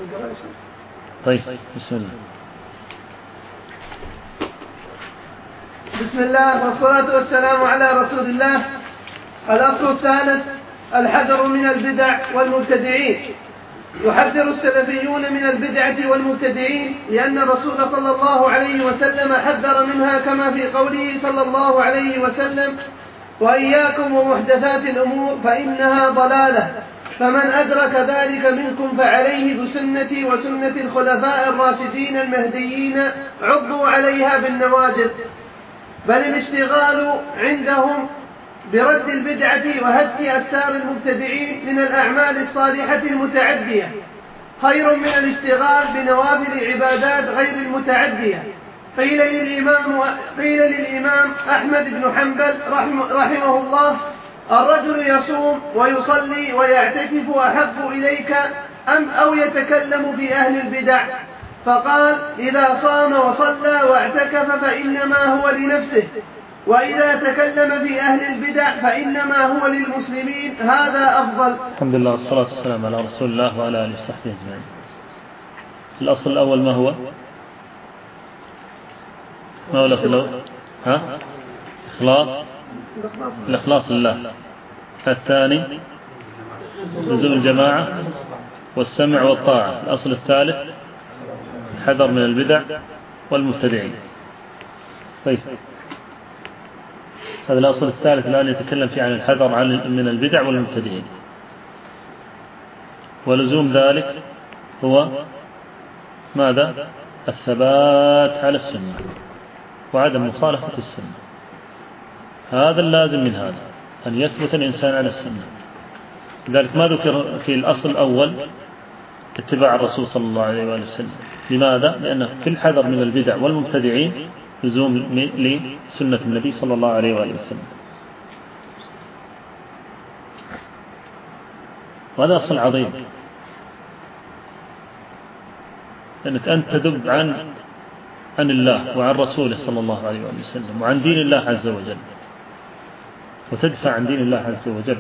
طيب بسم الله. بسم الله والصلاة والسلام على رسول الله. الأصل الثالث الحذر من البدع والمبتدعين. يحذر السلفيون من البدعة والمبتدعين لأن الرسول صلى الله عليه وسلم حذر منها كما في قوله صلى الله عليه وسلم: وإياكم ومحدثات الأمور فإنها ضلالة، فمن أدرك ذلك منكم فعليه بسنتي وسنة الخلفاء الراشدين المهديين عضوا عليها بالنواجذ. بل الاشتغال عندهم برد البدعة وهتك أستار المبتدعين من الأعمال الصالحة المتعدية خير من الاشتغال بنوافل العبادات غير المتعدية. قيل للإمام أحمد بن حنبل رحمه الله: الرجل يصوم ويصلي ويعتكف أحب إليك أو يتكلم في أهل البدع؟ فقال: إذا صام وصلى واعتكف فإنما هو لنفسه، وإذا تكلم في أهل البدع فإنما هو للمسلمين، هذا أفضل. الحمد لله والصلاة والسلام على رسول الله وعلى آله وصحبه أجمعين. الأصل الأول ما هو؟ الأصل الأول الإخلاص لله. الثاني لزوم الجماعة والسمع والطاعة. الأصل الثالث الحذر من البدع والمبتدعين. طيب، هذا الأصل الثالث الآن يتكلم فيه عن الحذر من البدع والمبتدعين، ولزوم ذلك هو ماذا؟ الثبات على السنة وعدم مخالفة السنة. هذا اللازم من هذا، أن يثبت الإنسان على السنة. لذلك ما ذكر في الأصل الأول اتباع الرسول صلى الله عليه وآله وسلم. لماذا؟ لأن في الحذر من البدع والمبتدعين لزوم لسنة النبي صلى الله عليه وآله وسلم. وهذا أصل عظيم، لأنك أنت تدب عن الله وعن رسوله صلى الله عليه وآله وسلم وعن دين الله عز وجل، وتدفع عن دين الله عز وجل،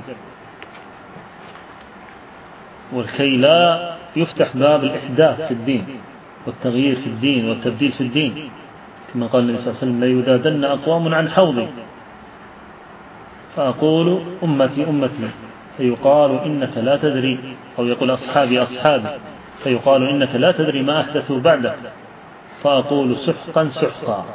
ولكي لا يفتح باب الإحداث في الدين والتغيير في الدين والتبديل في الدين، كما قال النبي صلى الله عليه وسلم: لا يذادن أقوام عن حوضي فأقول أمتي أمتي فيقال إنك لا تدري، أو يقول أصحابي أصحابي فيقال إنك لا تدري ما أحدثوا بعدك فأقول سحقا سحقا،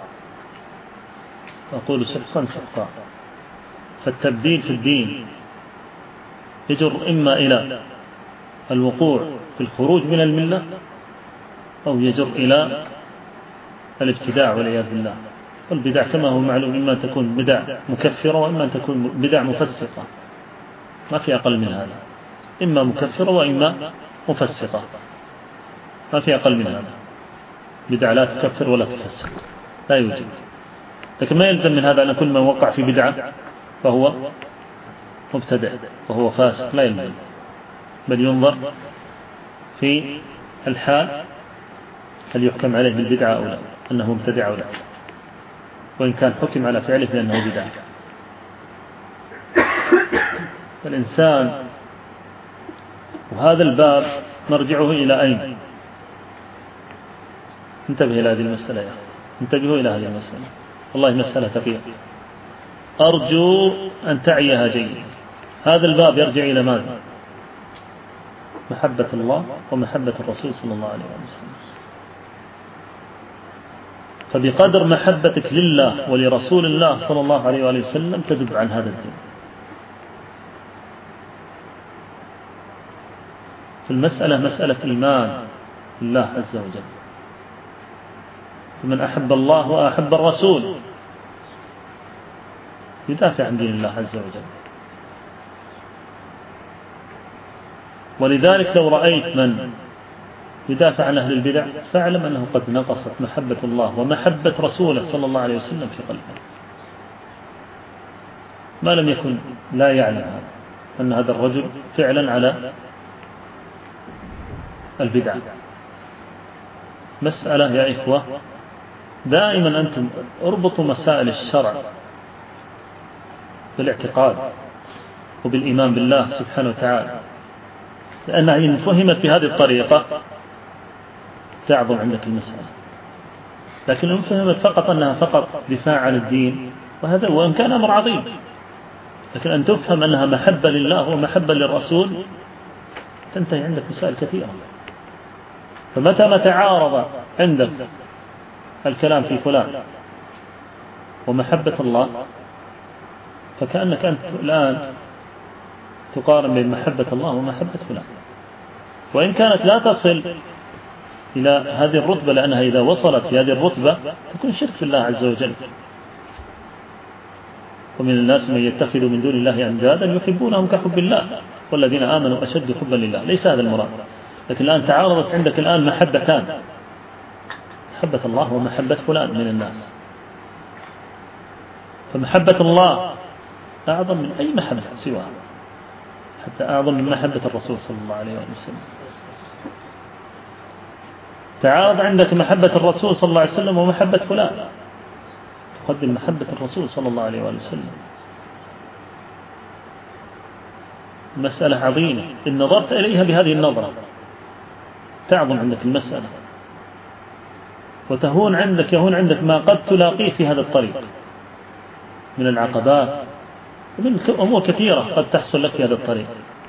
فأقول سحقا سحقا. فالتبديل في الدين يجر إما إلى الوقوع في الخروج من الملة، أو يجر إلى الابتداع والعياذ بالله. والبدع كما هو معلوم إما أن تكون بدع مكفرة وإما أن تكون بدع مفسقة، ما في أقل من هذا، إما مكفرة وإما مفسقة، ما في أقل من هذا. بدع لا تكفر ولا تفسق، لا يوجد. لكن ما يلزم من هذا أن كل من وقع في بدعة فهو مبتدع وهو فاسق، لا يلزم، بل ينظر في الحال هل يحكم عليه بالبدعة أو لا، أنه مبتدع أو لا، وإن كان حكم على فعله بأنه بدعة. فالإنسان، وهذا الباب مرجعه إلى أين؟ انتبه إلى هذه المسألة يا أخي، انتبهوا إلى هذه المسألة، والله مسألة ثقيلة، أرجو أن تعيها جيدا. هذا الباب يرجع إلى ماذا؟ محبة الله ومحبة الرسول صلى الله عليه وسلم. فبقدر محبتك لله ولرسول الله صلى الله عليه وآله وسلم تذب عن هذا الدين. في المسألة مسألة إيمان بالله عز وجل، فمن أحب الله وأحب الرسول يدافع عن دين الله عز وجل. ولذلك لو رأيت من يدافع عن أهل البدع فاعلم أنه قد نقصت محبة الله ومحبة رسوله صلى الله عليه وسلم في قلبه، ما لم يكن لا يعلم هذا، أن هذا الرجل فعلا على البدع. مسألة يا إخوة، دائما أنتم اربطوا مسائل الشرع بالاعتقاد وبالإيمان بالله سبحانه وتعالى، لأنها إن فهمت بهذه الطريقة تعظم عندك المسألة. لكن لو فهمت فقط أنها فقط دفاع عن الدين، وهذا وإن كان أمر عظيم، لكن أن تفهم أنها محبة لله ومحبة للرسول تنتهي عندك مسائل كثيرة. فمتى ما تعارض عندك الكلام في فلان ومحبة الله، فكأنك أنت الآن تقارن بين محبة الله ومحبة فلان، وإن كانت لا تصل إلى هذه الرتبة، لأنها إذا وصلت في هذه الرتبة تكون شرك في الله عز وجل. ومن الناس من يتخذ من دون الله أندادا يحبونهم كحب الله والذين آمنوا أشد حبا لله. ليس هذا المراد، لكن الآن تعارضت عندك الآن محبتان، محبة الله ومحبة فلان من الناس. فمحبة الله أعظم من أي محبة سواها، حتى أعظم من محبة الرسول صلى الله عليه وسلم. تعارض عندك محبة الرسول صلى الله عليه وسلم ومحبة فلان، تقدم محبة الرسول صلى الله عليه وسلم. مسألة عظيمة، إن نظرت إليها بهذه النظرة تعظم عندك المسألة، وتهون عندك ما قد تلاقيه في هذا الطريق من العقبات ومن أمور كثيرة قد تحصل لك في هذا الطريق.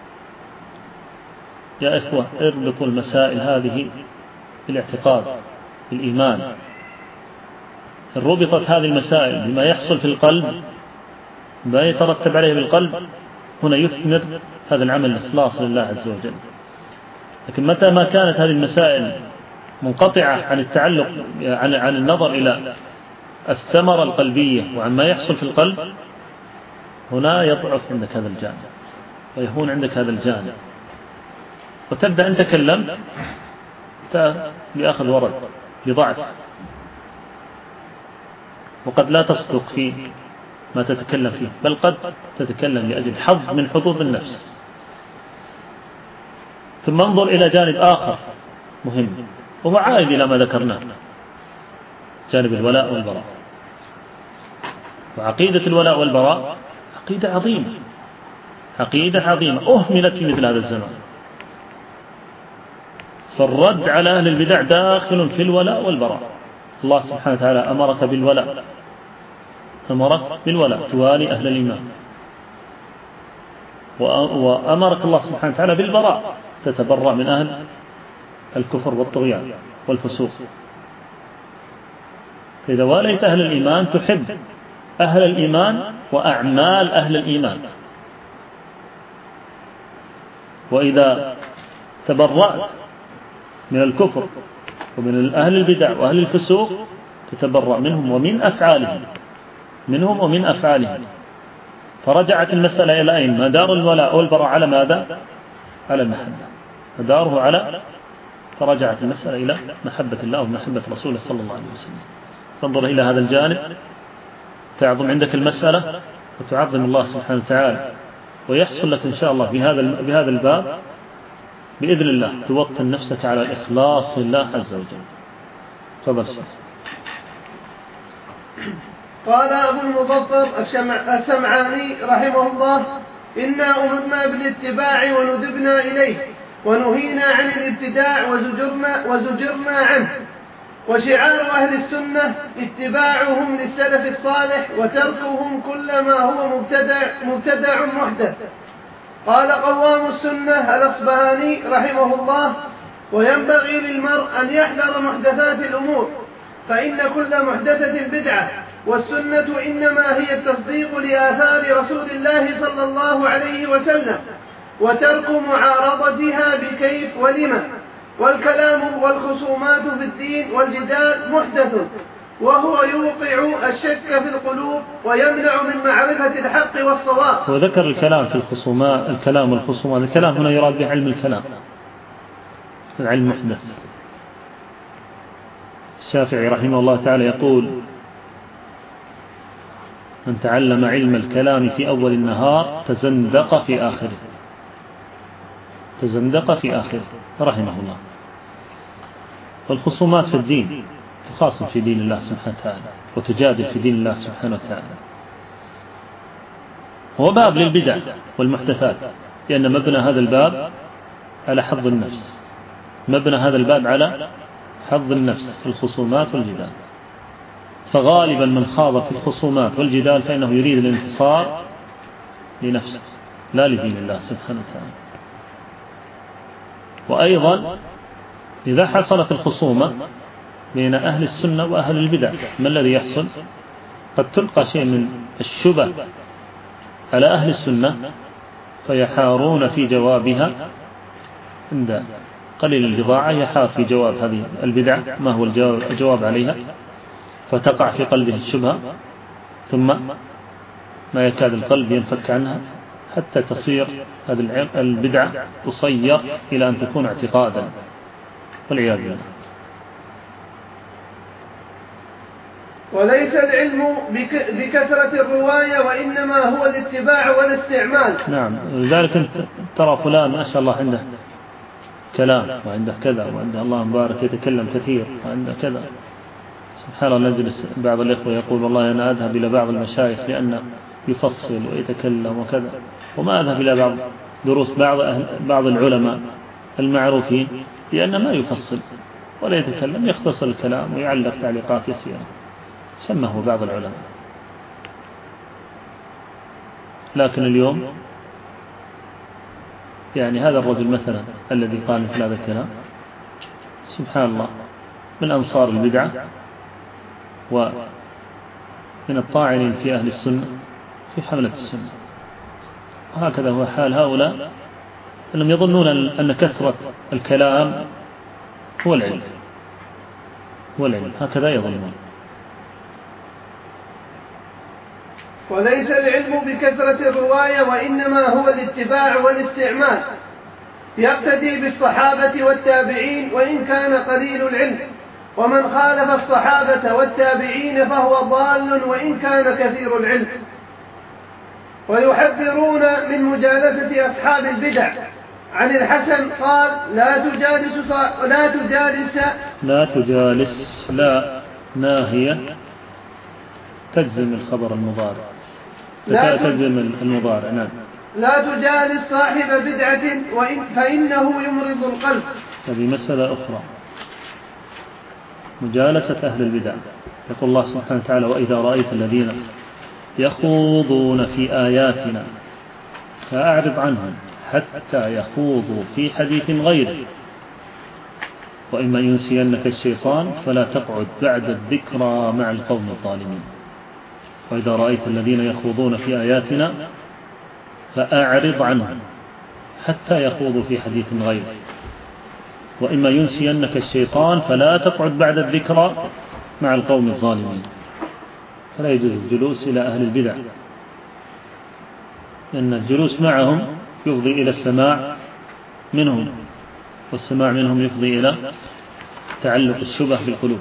يا إخوة، اربطوا المسائل هذه بالاعتقاد، بالإيمان. إن ربطت هذه المسائل بما يحصل في القلب، ما يترتب عليه بالقلب، هنا يثمر هذا العمل الإخلاص لله عز وجل. لكن متى ما كانت هذه المسائل منقطعة عن التعلق، عن النظر إلى الثمرة القلبية وعن ما يحصل في القلب، هنا يضعف عندك هذا الجانب ويهون عندك هذا الجانب، وتبدأ أن تكلمت بأخذ ورد بضعف، وقد لا تصدق في ما تتكلم فيه، بل قد تتكلم لأجل حظ من حظوظ النفس. ثم انظر إلى جانب آخر مهم، وهو عائد إلى ما ذكرناه، جانب الولاء والبراء. وعقيدة الولاء والبراء عقيدة عظيمة، عقيدة عظيمة أهملت في مثل هذا الزمان. فالرد على أهل البدع داخل في الولاء والبراء. الله سبحانه وتعالى أمرك بالولاء، أمرك بالولاء توالي أهل الإيمان، وأمرك الله سبحانه وتعالى بالبراء تتبرأ من أهل الكفر والطغيان والفسوق. فإذا واليت أهل الإيمان تحب أهل الإيمان وأعمال أهل الإيمان، وإذا تبرأت من الكفر ومن أهل البدع وأهل الفسوق تتبرأ منهم ومن أفعالهم. فرجعت المسألة إلى أين؟ مدار الولاء والبراء على ماذا؟ على المحبة، مداره على، فرجعت المسألة إلى محبة الله ومحبة رسوله صلى الله عليه وسلم. تنظر إلى هذا الجانب تعظم عندك المسألة وتعظم الله سبحانه وتعالى، ويحصل لك إن شاء الله بهذا الباب بإذن الله توطن نفسك على الإخلاص لله عز وجل. تفضل. قال أبو المظفر السمعاني رحمه الله: إنا أمرنا بالاتباع وندبنا إليه، ونهينا عن الابتداع وزجرنا عنه. وشعار أهل السنة اتباعهم للسلف الصالح وتركهم كل ما هو مبتدع محدث. قال قوام السنة الأصبهاني رحمه الله: وينبغي للمرء أن يحذر محدثات الأمور، فإن كل محدثة بدعة، والسنة إنما هي التصديق لآثار رسول الله صلى الله عليه وسلم، وترك معارضتها بكيف ولما. والكلام والخصومات في الدين والجدال محدث، وهو يوقع الشك في القلوب ويمنع من معرفة الحق والصواب. وذكر الكلام في الخصومات، الكلام والخصومات، الكلام هنا يراد به علم الكلام، العلم محدث. الشافعي رحمه الله تعالى يقول: من تعلم علم الكلام في أول النهار تزندق في آخره، تزندق في آخره رحمه الله. والخصومات في الدين تخاصم في دين الله سبحانه وتعالى وتجادل في دين الله سبحانه وتعالى. هو باب للبدع والمحدثات، لأن مبنى هذا الباب على حظ النفس، مبنى هذا الباب على حظ النفس في الخصومات والجدال. فغالبا من خاض في الخصومات والجدال فإنه يريد الانتصار لنفسه لا لدين الله سبحانه وتعالى. وأيضا إذا حصلت الخصومة بين أهل السنة وأهل البدع ما الذي يحصل؟ قد تلقى شيء من الشبه على أهل السنة فيحارون في جوابها، عند قليل البضاعة يحار في جواب هذه البدع ما هو الجواب عليها، فتقع في قلبه الشبهة، ثم ما يكاد القلب ينفك عنها حتى تصير هذه البدعة تصير إلى أن تكون اعتقادا، والعياذ بالله. وليس العلم بكثرة الرواية، وإنما هو الاتباع والاستعمال. نعم، لذلك أنت ترى فلان ما شاء الله عنده كلام وعنده كذا وعنده الله مبارك يتكلم كثير وعنده كذا، سبحان الله. نجلس بعض الإخوة يقول والله أنا أذهب إلى بعض المشايخ لأنه يفصل ويتكلم وكذا، وما أذهب إلى بعض دروس بعض العلماء المعروفين لأنه ما يفصل ولا يتكلم، يختصر الكلام ويعلق تعليقات يسيرة، سمه بعض العلماء. لكن اليوم يعني هذا الرجل مثلا الذي قال مثل هذا الكلام، سبحان الله، من أنصار البدعة ومن الطاعنين في أهل السنة في حملة السنة. وهكذا هو حال هؤلاء، أنهم يظنون أن كثرة الكلام هو العلم، هكذا يظنون. وليس العلم بكثرة الرواية، وإنما هو الاتباع والاستعمال، يقتدي بالصحابة والتابعين وإن كان قليل العلم، ومن خالف الصحابة والتابعين فهو ضال وإن كان كثير العلم. ويحذرون من مجالسة أصحاب البدع. عن الحسن قال لا تجالس لا ناهية تجزم الخبر المضارع، تجزم المضارع. نعم. لا تجالس صاحب بدعة فإنه يمرض القلب. هذه مسألة أخرى، مجالسة أهل البدع. يقول الله سبحانه وتعالى وإذا رأيت الذين يخوضون في آياتنا فأعرض عنهم حتى يخوضوا في حديث غيره وإما ينسينك الشيطان فلا تقعد بعد الذكرى مع القوم الظالمين. وإذا رأيت الذين يخوضون في آياتنا فأعرض عنهم حتى يخوضوا في حديث غيره وإما ينسينك الشيطان فلا تقعد بعد الذكرى مع القوم الظالمين. فلا يجوز الجلوس إلى أهل البدع، لأن الجلوس معهم يفضي إلى السماع منهم، والسماع منهم يفضي إلى تعلق الشبه بالقلوب.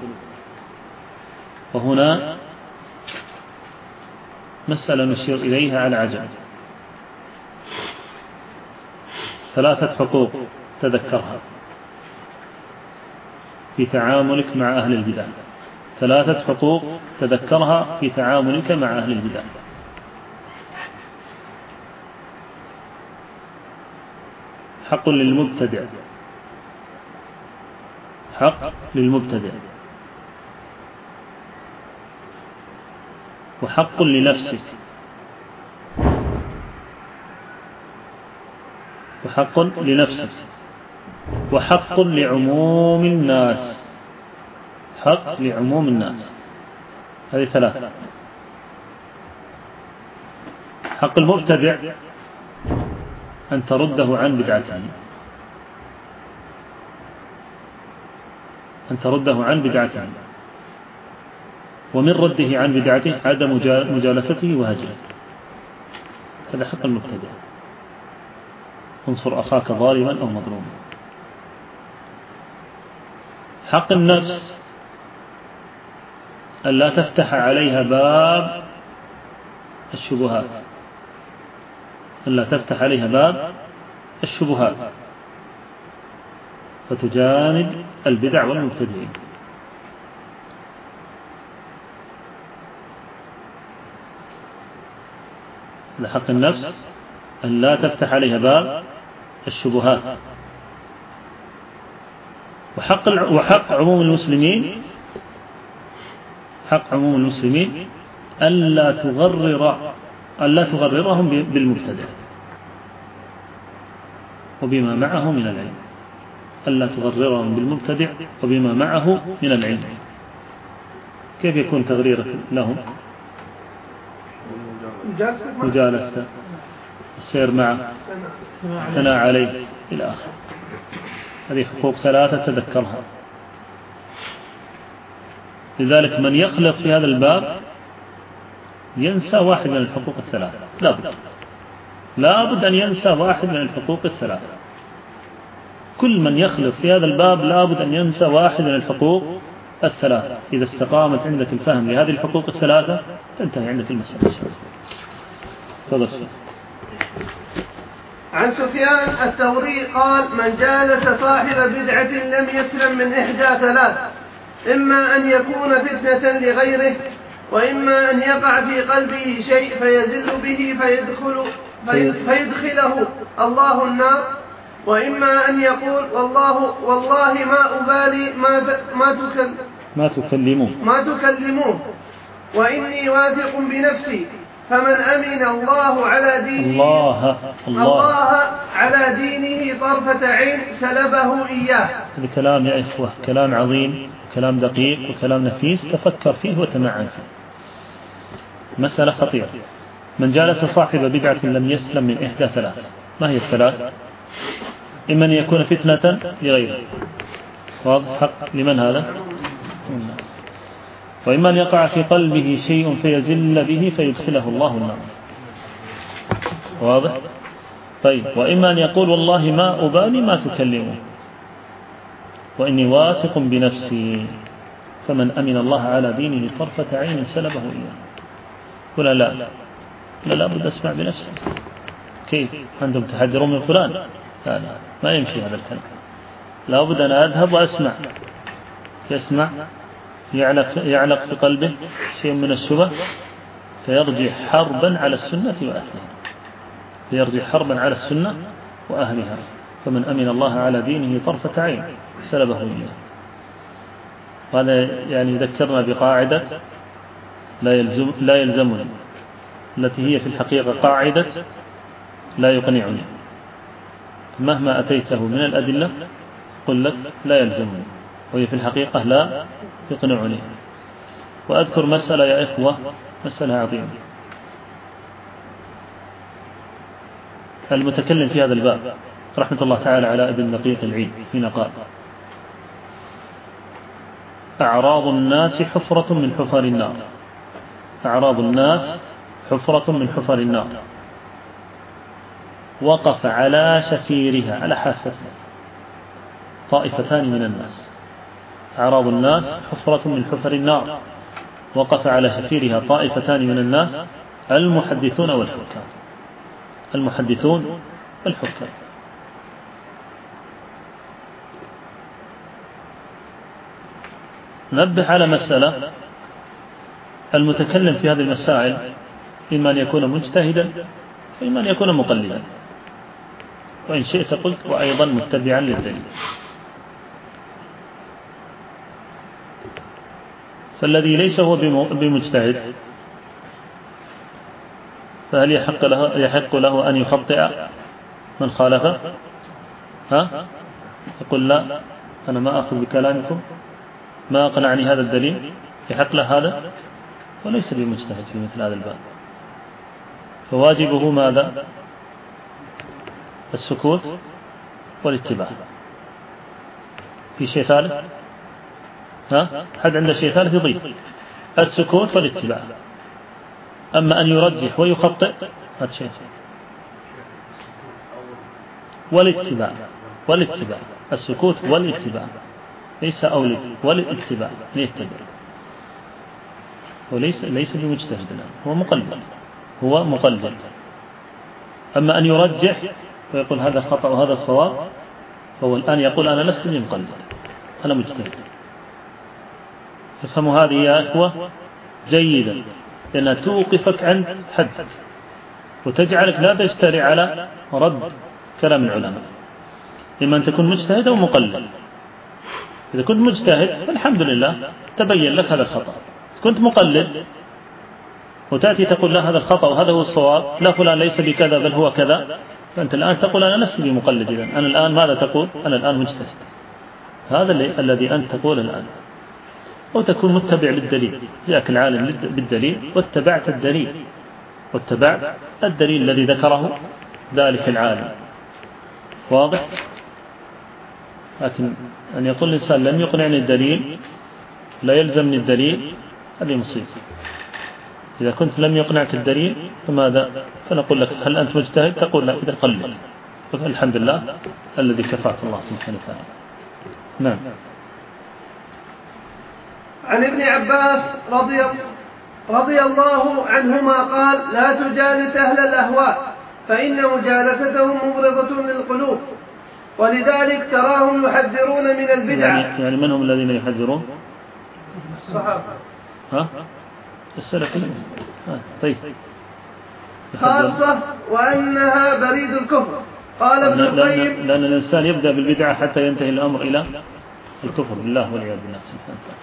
وهنا مسألة نشير إليها على عجل، 3 حقوق تذكرها في تعاملك مع أهل البدع، 3 حقوق تذكرها في تعاملك مع أهل البدع. حق للمبتدع، حق للمبتدع، وحق لنفسك، وحق لنفسك، وحق لعموم الناس، حق لعموم الناس. هذه 3. حق المبتدع أن ترده عن بدعته، أن ترده عن بدعته، ومن رده عن بدعته عدم مجالسته وهجره. هذا حق المبتدع. انصر أخاك ظالما أو مظلوما. حق النفس أن لا تفتح عليها باب الشبهات، أن لا تفتح عليها باب الشبهات فتجانب البدع والمبتدعين. لحق النفس أن لا تفتح عليها باب الشبهات وحق عموم المسلمين، حق عموم المسلمين ألا تغررهم بالمبتدع وبما معه من العلم، ألا تغررهم بالمبتدع وبما معه من العلم. كيف يكون تغريرك لهم؟ مجالسة، السير معه، اعتناء عليه إلى آخره. هذه حقوق 3 تذكرها. لذلك من يخلط في هذا الباب ينسى واحد من الحقوق 3، لا بد أن ينسى واحد من الحقوق 3. كل من يخلط في هذا الباب لا بد أن ينسى واحد من الحقوق 3. إذا استقامت عندك الفهم لهذه الحقوق 3 تنتهي عندك المسألة. تفضل. عن سفيان الثوري قال: من جالس صاحب بدعة لم يسلم من إحدى 3: إما أن يكون فتنة لغيره، وإما أن يقع في قلبه شيء فيزل به فيدخله الله النار، وإما أن يقول: والله ما أبالي ما تكلمون وإني واثق بنفسي، فمن أمن الله على دينه طرفة عين سلبه إياه. هذا كلام يا إخوة، كلام عظيم، كلام دقيق وكلام نفيس، تفكر فيه وتمعن فيه. مسألة خطيرة. من جالس صاحب بدعة لم يسلم من إحدى 3. ما هي ال3؟ إما أن يكون فتنة لغيره، واضح، حق لمن هذا؟ وإما أن يقع في قلبه شيء فيزل به فيدخله الله النار، واضح. طيب، وإما أن يقول: والله ما أبالي ما تكلمون وإني واثق بنفسي، فمن أمن الله على دينه طرفة عين سلبه إياه. ولا لا بد أسمع بنفسي. كيف أنتم تحذرون من فلان؟ لا، ما يمشي هذا الكلام. لا بد أن أذهب وأسمع. يسمع، يعلق في قلبه شيء من الشبه فيرجع حربا على السنة وأهلها. فمن أمن الله على دينه طرفة عين سلبه إياه. وهذا يعني يذكرنا بقاعدة لا يلزمني، التي هي في الحقيقة قاعدة لا يقنعني. مهما أتيته من الأدلة قل لك لا يلزمني، وهي في الحقيقة لا يقنعني. وأذكر مسألة يا إخوة، مسألة عظيمة. المتكلم في هذا الباب رحمة الله تعالى على ابن دقيق العيد حين قال: أعراض الناس حفرة من حفر النار. أعراض الناس حفرة من حفر النار، وقف على شفيرها، على حافتها، طائفتان من الناس. أعراض الناس حفرة من حفر النار، وقف على شفيرها طائفتان من الناس: المحدثون والحكام. المحدثون والحكام. نبه على مسألة: المتكلم في هذه المسائل إما أن يكون مجتهدا وإما أن يكون مقلدا، وإن شئت قلت وأيضا متبعا للدليل. فالذي ليس هو بمجتهد فهل يحق له أن يخطئ من خالفه؟ يقول: لا، أنا ما أخذ بكلامكم، ما أقنعني هذا الدليل، يحق له هذا؟ وليس بمجتهد في مثل هذا الباب. فواجبه ماذا؟ السكوت والاتباع. في شيء ثالث؟ حد عنده شيء ثالث يضيف: السكوت والاتباع. أما أن يرجح ويخطئ هذا شيء. والاتباع السكوت والاتباع، ليس والاتباع، ليتبع. وليس بمجتهد، هو مقلد. أما أن يرجح ويقول هذا خطأ وهذا الصواب، فهو الآن يقول أنا لست بمقلد، أنا مجتهد. افهموا هذه يا أخوة جيدا، لأنها توقفك عند حد وتجعلك لا تجترئ على رد كلام العلماء، إما أن تكون مجتهد أو مقلد. إذا كنت مجتهد فالحمد لله تبين لك هذا الخطأ. إذا كنت مقلد وتأتي تقول لا هذا الخطأ وهذا هو الصواب، لا فلان ليس بكذا بل هو كذا، فأنت الآن تقول أنا لست بمقلد. إذن أنا الآن ماذا تقول؟ أنا الآن مجتهد. هذا الذي أنت تقول الآن. أو تكون متبع للدليل، جاءك العالم بالدليل واتبعت الدليل، واتبعت الدليل الذي ذكره ذلك العالم. واضح؟ لكن أن يقول الإنسان لم يقنعني الدليل لا يلزمني الدليل، هذه مصيبة. إذا كنت لم يقنعك الدليل فماذا؟ فنقول لك هل أنت مجتهد؟ تقول لا، إذا قلل. الحمد لله الذي كفاك الله سبحانه وتعالى. نعم. عن ابن عباس رضي الله عنهما قال لا تجالس أهل الأهواء فإن مجالستهم مبرضة للقلوب، ولذلك تراهم يحذرون من البدعة. يعني من هم الذين يحذرون؟ الصحابة. السلفيين. طيب. خاصة وأنها بريد الكفر. قال ابن القيم لأن الإنسان يبدأ بالبدعة حتى ينتهي الأمر إلى الكفر بالله والعياذ بالله سبحانه وتعالى.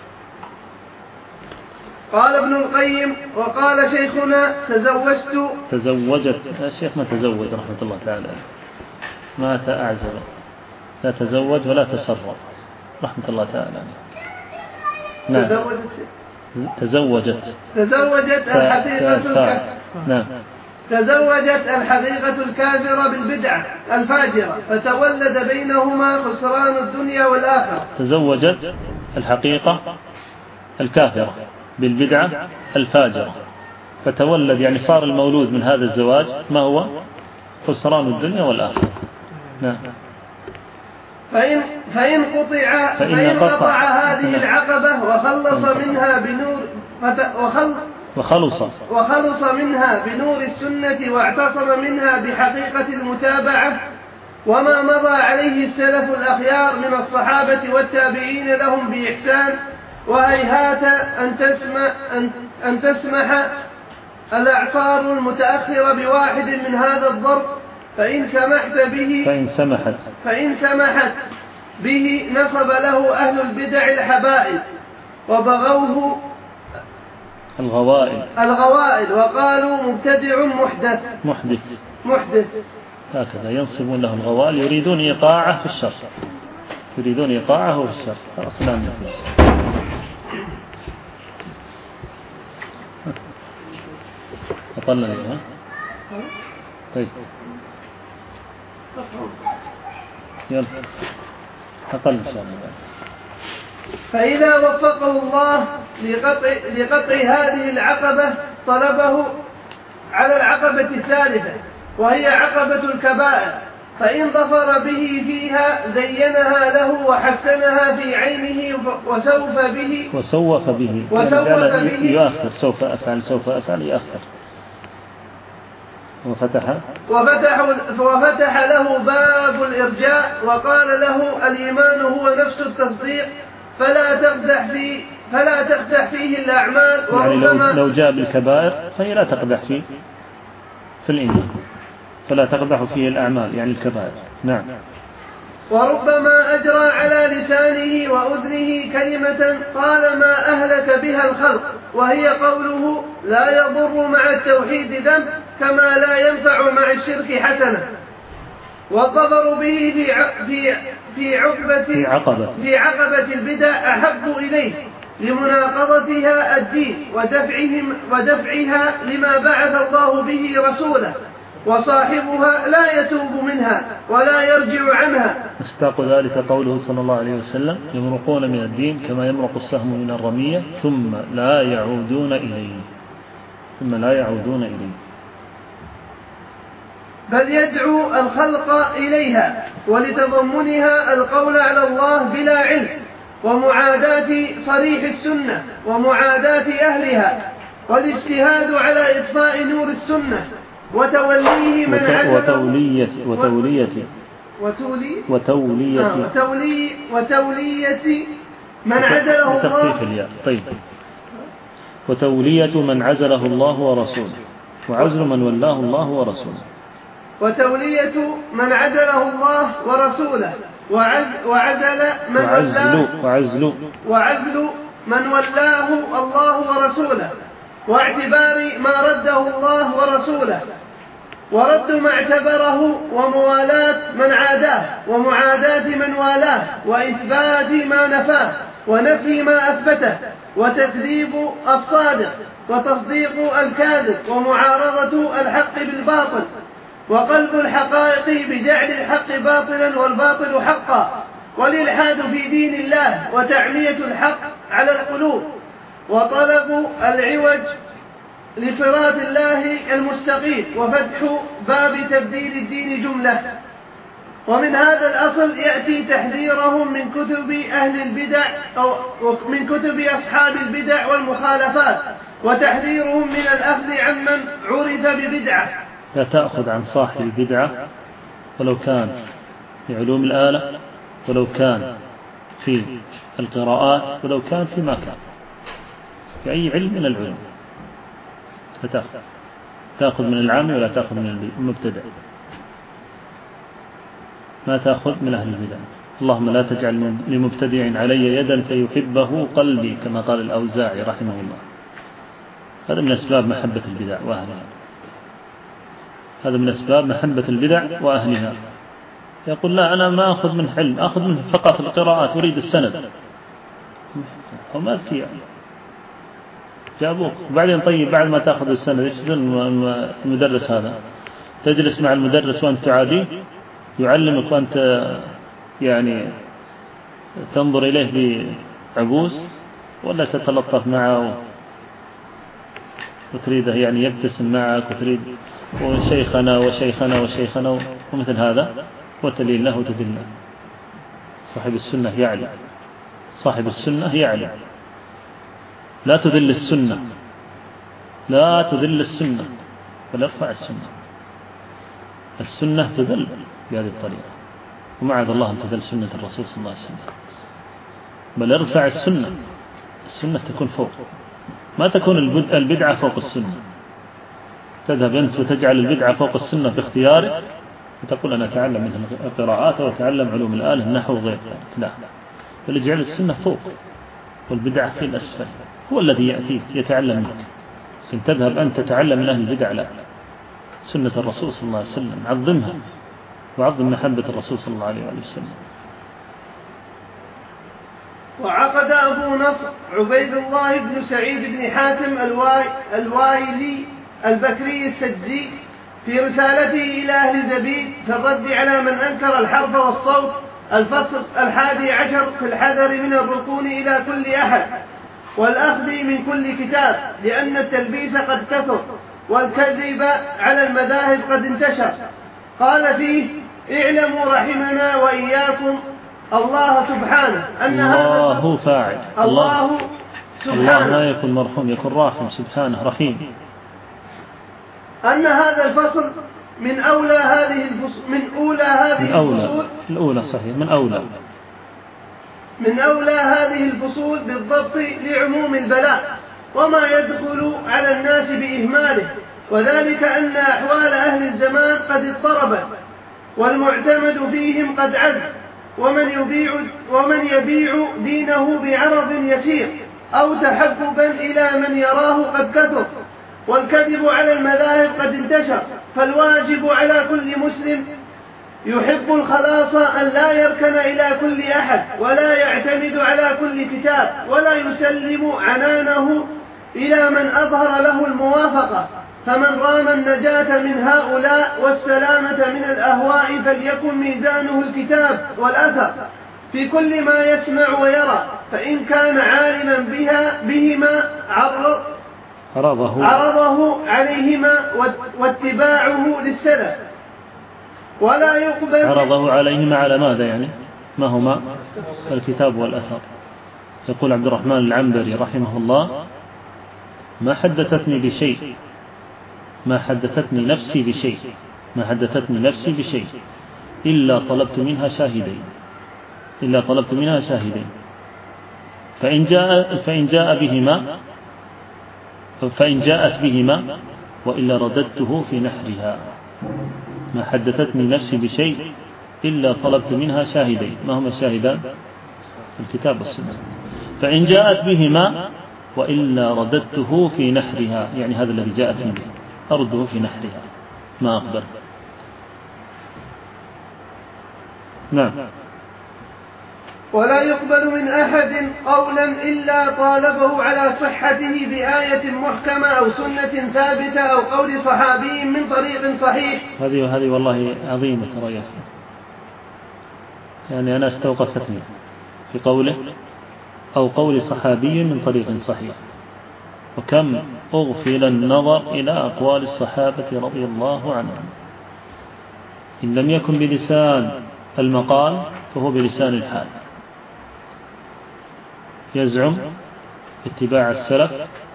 قال ابن القيم وقال شيخنا تزوجت يا شيخ، ما تزوج رحمة الله تعالى، مات أعزب، لا تزوج ولا تسرب رحمة الله تعالى. نعم. تزوجت الحقيقة نعم. تزوجت الحقيقة الكافرة بالبدعة الفاجرة، فتولد بينهما خسران الدنيا والآخرة. تزوجت الحقيقة الكافرة بالبدعة الفاجرة، فتولد يعني صار المولود من هذا الزواج ما هو؟ خسران الدنيا والآخرة. نعم. فإن قطع هذه العقبة وخلص منها بنور السنة واعتصم منها بحقيقة المتابعة وما مضى عليه السلف الأخيار من الصحابة والتابعين لهم بإحسان، وهيهات أن تسمح الأعصار المتأخرة بواحد من هذا الضرب، فإن سمحت به نصب له أهل البدع الحبائل وبغوه الغوائل وقالوا مبتدع محدث. هكذا ينصبون له الغوائل، يريدون إيقاعه في الشر، أصلا أطلنا لي. طيب يلا أقل إن شاء الله. فإذا وفقه الله لقطع هذه العقبة طلبه على العقبة الثالثة وهي عقبة الكبائر، فإن ظفر به فيها زينها له وحسنها في عينه وسوف به يؤخر سوف أفعل يؤخر. وفتح له باب الإرجاء وقال له الإيمان هو نفس التصديق فلا تقدح فيه الأعمال. يعني لو جاء بالكبائر فهي لا تقدح فيه في الإيمان، فلا تقدح فيه الأعمال يعني الكبائر. نعم. وربما أجرى على لسانه وأذنه كلمة قال ما أهلك بها الخلق، وهي قوله لا يضر مع التوحيد ذنب كما لا ينفع مع الشرك حسنة. والظفر به في عقبة البدع أحب إليه لمناقضتها الدين ودفعها لما بعث الله به رسوله، وصاحبها لا يتوب منها ولا يرجع عنها. مصداق ذلك قوله صلى الله عليه وسلم يمرقون من الدين كما يمرق السهم من الرمية ثم لا يعودون إليه. بل يدعو الخلق إليها ولتضمنها القول على الله بلا علم، ومعاداة صريح السنة ومعاداة أهلها، والاجتهاد على إطفاء نور السنة وتوليه من وتولية من عزله الله. طيب. وتولية من عزله الله ورسوله، وعزل من ولاه الله ورسوله. وتولية من عزله الله ورسوله، وعزل من ولاه الله ورسوله، واعتبار ما رده الله ورسوله، ورد ما اعتبره، وموالاة من عاداه، ومعاداة من والاه، وإثبات ما نفاه، ونفي ما أثبته، وتكذيب الصادق، وتصديق الكاذب، ومعارضة الحق بالباطل، وقلب الحقائق بجعل الحق باطلا والباطل حقا، والإلحاد في دين الله، وتعمية الحق على القلوب، وطلب العوج لصراط الله المستقيم، وفتح باب تبديل الدين جملة. ومن هذا الأصل يأتي تحذيرهم من كتب أهل البدع أو من كتب أصحاب البدع والمخالفات، وتحذيرهم من الأخذ عمن عرف ببدعة. لا تأخذ عن صاحب البدعة ولو كان في علوم الآلة، ولو كان في القراءات، ولو كان في ما كان في أي علم من العلوم. تأخذ من العام ولا تأخذ من المبتدع، ما تأخذ من أهل البدع. اللهم لا تجعل لمبتدع علي يدا فيحبه قلبي، كما قال الأوزاعي رحمه الله. هذا من أسباب محبة البدع وأهلها، هذا من أسباب محبة البدع وأهلها. يقول لا أنا ما أخذ من حلم، أخذ منه فقط القراءات، أريد السند. وما أذكي جابوك. وبعدين طيب بعد ما تأخذ السند إيش المدرس هذا؟ تجلس مع المدرس وأنت تعاديه، يعلمك وأنت يعني تنظر إليه بعبوس، ولا تتلطف معه وتريده يعني يبتسم معك، وتريد وشيخنا وشيخنا وشيخنا ومثل هذا، وتلين له وتدل له. صاحب السنة يعلم، صاحب السنة يعلم. لا تذل السنة، لا تذل السنة، بل ارفع السنة. السنة تذل بهذه الطريقة، ومعاذ الله أن تذل سنة الرسول صلى الله عليه وسلم، بل ارفع السنة. السنة تكون فوق، ما تكون البدعة فوق السنة. تذهب أنت وتجعل البدعة فوق السنة باختيارك، وتقول أنا أتعلم من القراءات وأتعلم علوم الآلة النحو وغير ذلك. لا، بل اجعل السنة فوق والبدعة في الأسفل. هو الذي يأتيك يتعلم منك. إن تذهب أنت تتعلم من أهل البدع، لا، سنة الرسول صلى الله عليه وسلم عظمها، وعظم محبة الرسول صلى الله عليه وسلم. وعقد أبو نصر عبيد الله بن سعيد بن حاتم الوايلي البكري السجزي في رسالته إلى أهل زبيد في الرد على من أنكر الحرف والصوت الفصل 11 في الحذر من الركون إلى كل أحد والأخذ من كل كتاب، لأن التلبيس قد كثر والكذب على المذاهب قد انتشر. قال فيه: اعلموا رحمنا وإياكم الله سبحانه أن الله فاعل، الله سبحانه، الله لا يكون مرحوم، يكون راحم، سبحانه رحيم، أن هذا الفصل من أولى هذه الفصول، الأولى صحيح، من أولى هذه الفصول بالضبط لعموم البلاء وما يدخل على الناس بإهماله، وذلك أن أحوال أهل الزمان قد اضطربت، والمعتمد فيهم قد عز، ومن يبيع دينه بعرض يسير أو تحببا إلى من يراه قد كثر، والكذب على المذاهب قد انتشر. فالواجب على كل مسلم يحب الخلاص أن لا يركن إلى كل أحد، ولا يعتمد على كل كتاب، ولا يسلم عنانه إلى من أظهر له الموافقة. فمن رام النجاة من هؤلاء والسلامة من الأهواء فليكن ميزانه الكتاب والأثر في كل ما يسمع ويرى، فإن كان عالما بهما عرضه عليهما واتباعه للسلف، ولا يقبل. عرضه عليهما على ماذا يعني؟ ما هما؟ الكتاب والأثر. يقول عبد الرحمن العنبري رحمه الله: ما حدثتني نفسي بشيء إلا طلبت منها شاهدين، فإن جاءت بهما وإلا رددته في نحرها. ما حدثتني نفسي بشيء إلا طلبت منها شاهدين. ما هما الشاهدان؟ الكتاب والسنة. فإن جاءت بهما وإلا رددته في نحرها، يعني هذا الذي جاءت منه أرده في نحرها ما أقبل. نعم. ولا يقبل من أحد قولا إلا طالبه على صحته بآية محكمة أو سنة ثابتة أو قول صحابي من طريق صحيح. هذه والله عظيمة ترى، يعني أنا استوقفتني في قوله أو قول صحابي من طريق صحيح. وكم أغفل النظر إلى أقوال الصحابة رضي الله عنهم، إن لم يكن بلسان المقال فهو بلسان الحال. يزعم اتباع السلف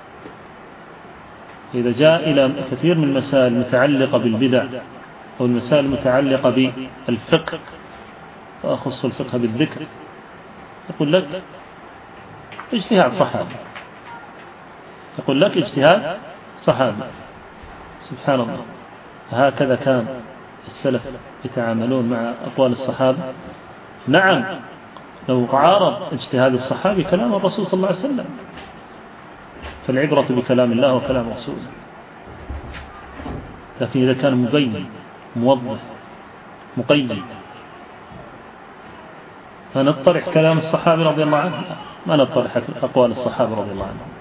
إذا جاء إلى كثير من المسائل المتعلقة بالبدع أو المسائل المتعلقة بالفقه، وأخص الفقه بالذكر، يقول لك اجتهاد صحابي، يقول لك اجتهاد صحابي. سبحان الله، هكذا كان السلف يتعاملون مع أقوال الصحابة. نعم، لو عارض اجتهاد الصحابي كلام الرسول صلى الله عليه وسلم، فالعبرة بكلام الله وكلام رسوله. لكن إذا كان مبين موضح مقيد، فنطرح كلام الصحابة رضي الله عنهم، ما نطرح أقوال الصحابة رضي الله عنهم.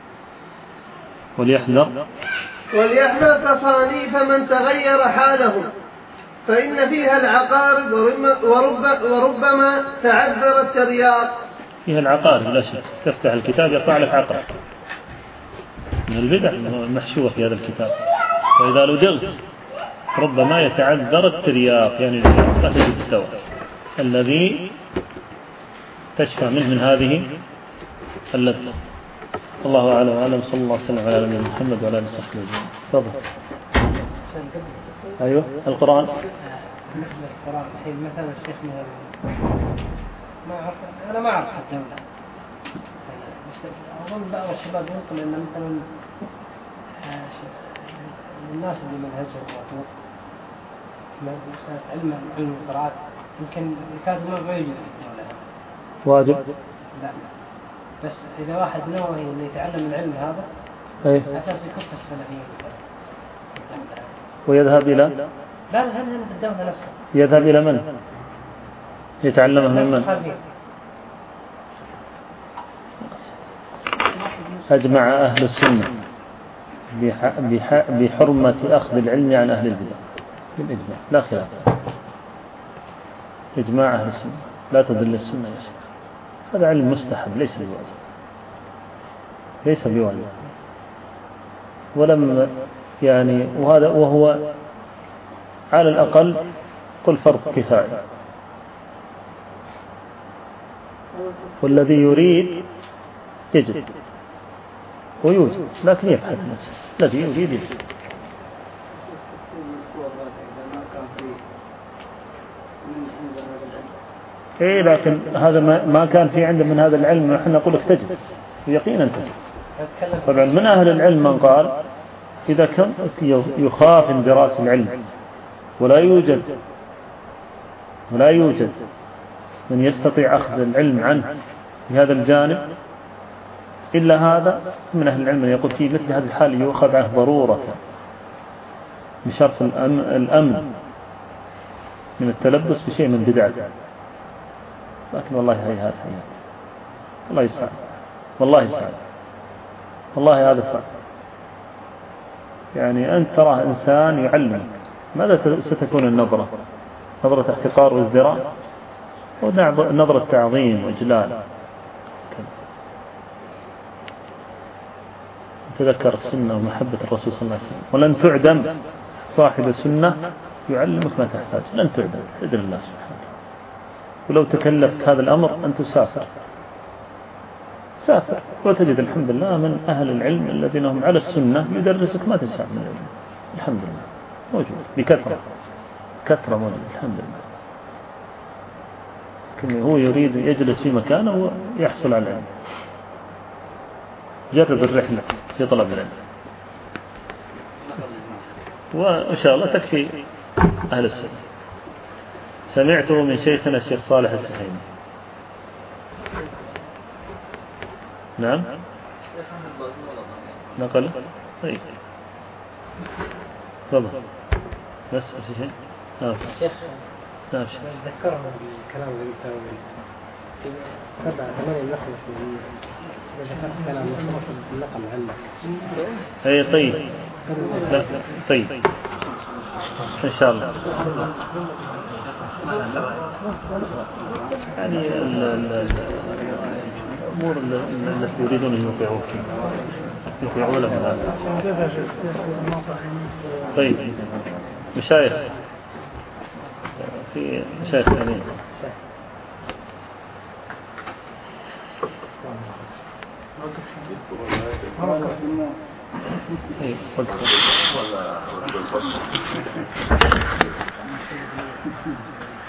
وليحذر تصانيف من تغير حالهم، فإن فيها العقارب وربما تعذر الترياق. فيها العقارب لا شك، تفتح الكتاب يطلع لك عقرب من البدع المحشوة في هذا الكتاب. وإذا لدغت ربما يتعذر الترياق، يعني لا تجد الدواء الذي تشفى منه من هذه اللذة. الله أعلم وأعلم. صلى الله عليه وسلم على نبينا محمد وعلى آله وصحبه أجمعين. تفضل. أيوه القرآن. بالنسبة للقرآن الحين مثلا الشيخ أنا ما أعرف حتى أظن بعض الشباب ينقل أن مثلا الناس اللي منهجهم علم القراءات يمكن يكاد ما يوجد في الدولة. واجب؟ لا، بس إذا واحد نوعه إنه يتعلم العلم هذا أساس يكف السلفيين ويذهب إلى لا هنا في الدولة نفسها. يذهب إلى من؟ يتعلمه من من؟ أجمع أهل السنة بحرمة أخذ العلم عن أهل البدع بالإجماع، لا خلاف. إجماع أهل السنة، لا تضل السنة يا شيخ. هذا علم مستحب ليس بواجب، ليس بواجب. ولم يعني وهو على الأقل قل فرض كفاية. والذي يريد يجد ويوجد، لكن يبحث نفسه. الذي يريد يجد. إيه، لكن هذا ما كان في عنده من هذا العلم، نحن نقول لك تجد ويقينا تجد. طبعا من أهل العلم من قال إذا كان يخاف اندراس العلم ولا يوجد من يستطيع أخذ العلم عنه في هذا الجانب إلا هذا، من أهل العلم يقول في مثل هذه الحال يؤخذ عنه ضرورة بشرط الأمن من التلبس بشيء من بدعته. لكن والله هيهات الله يسعد، والله يسعد، والله هذا صعب. يعني أنت ترى إنسان يعلم، ماذا ستكون النظرة؟ نظرة احتقار وازدراء، ونظرة تعظيم وإجلال. تذكر السنة ومحبة الرسول صلى الله عليه وسلم. ولن تعدم صاحب السنة يعلمك ما تحتاج، لن تعدم بإذن الله سبحانه. ولو تكلفت هذا الأمر أن تسافر وتجد الحمد لله من أهل العلم الذين هم على السنة يدرسك ما تسعى من العلم. الحمد لله موجود بكثرة موجود الحمد لله. لكن هو يريد يجلس في مكانه ويحصل على العلم. جرب الرحلة في طلب العلم، وإن شاء الله تكفي أهل السنة. سمعته من شيخنا الشيخ صالح السحيمي. نعم نقل. طيب تفضل. بس في شيء. شيخ نعم ذكرهم بالكلام اللي قلته في 7-8 نخلة إذا ذكرت كلام مختصر بالنقل عنك. أي طيب. لا طيب إن شاء الله. يعني الأمور التي يريدون أن يوقعوا لهم هذا. طيب مشايخ في مشايخ ثانيين. طيب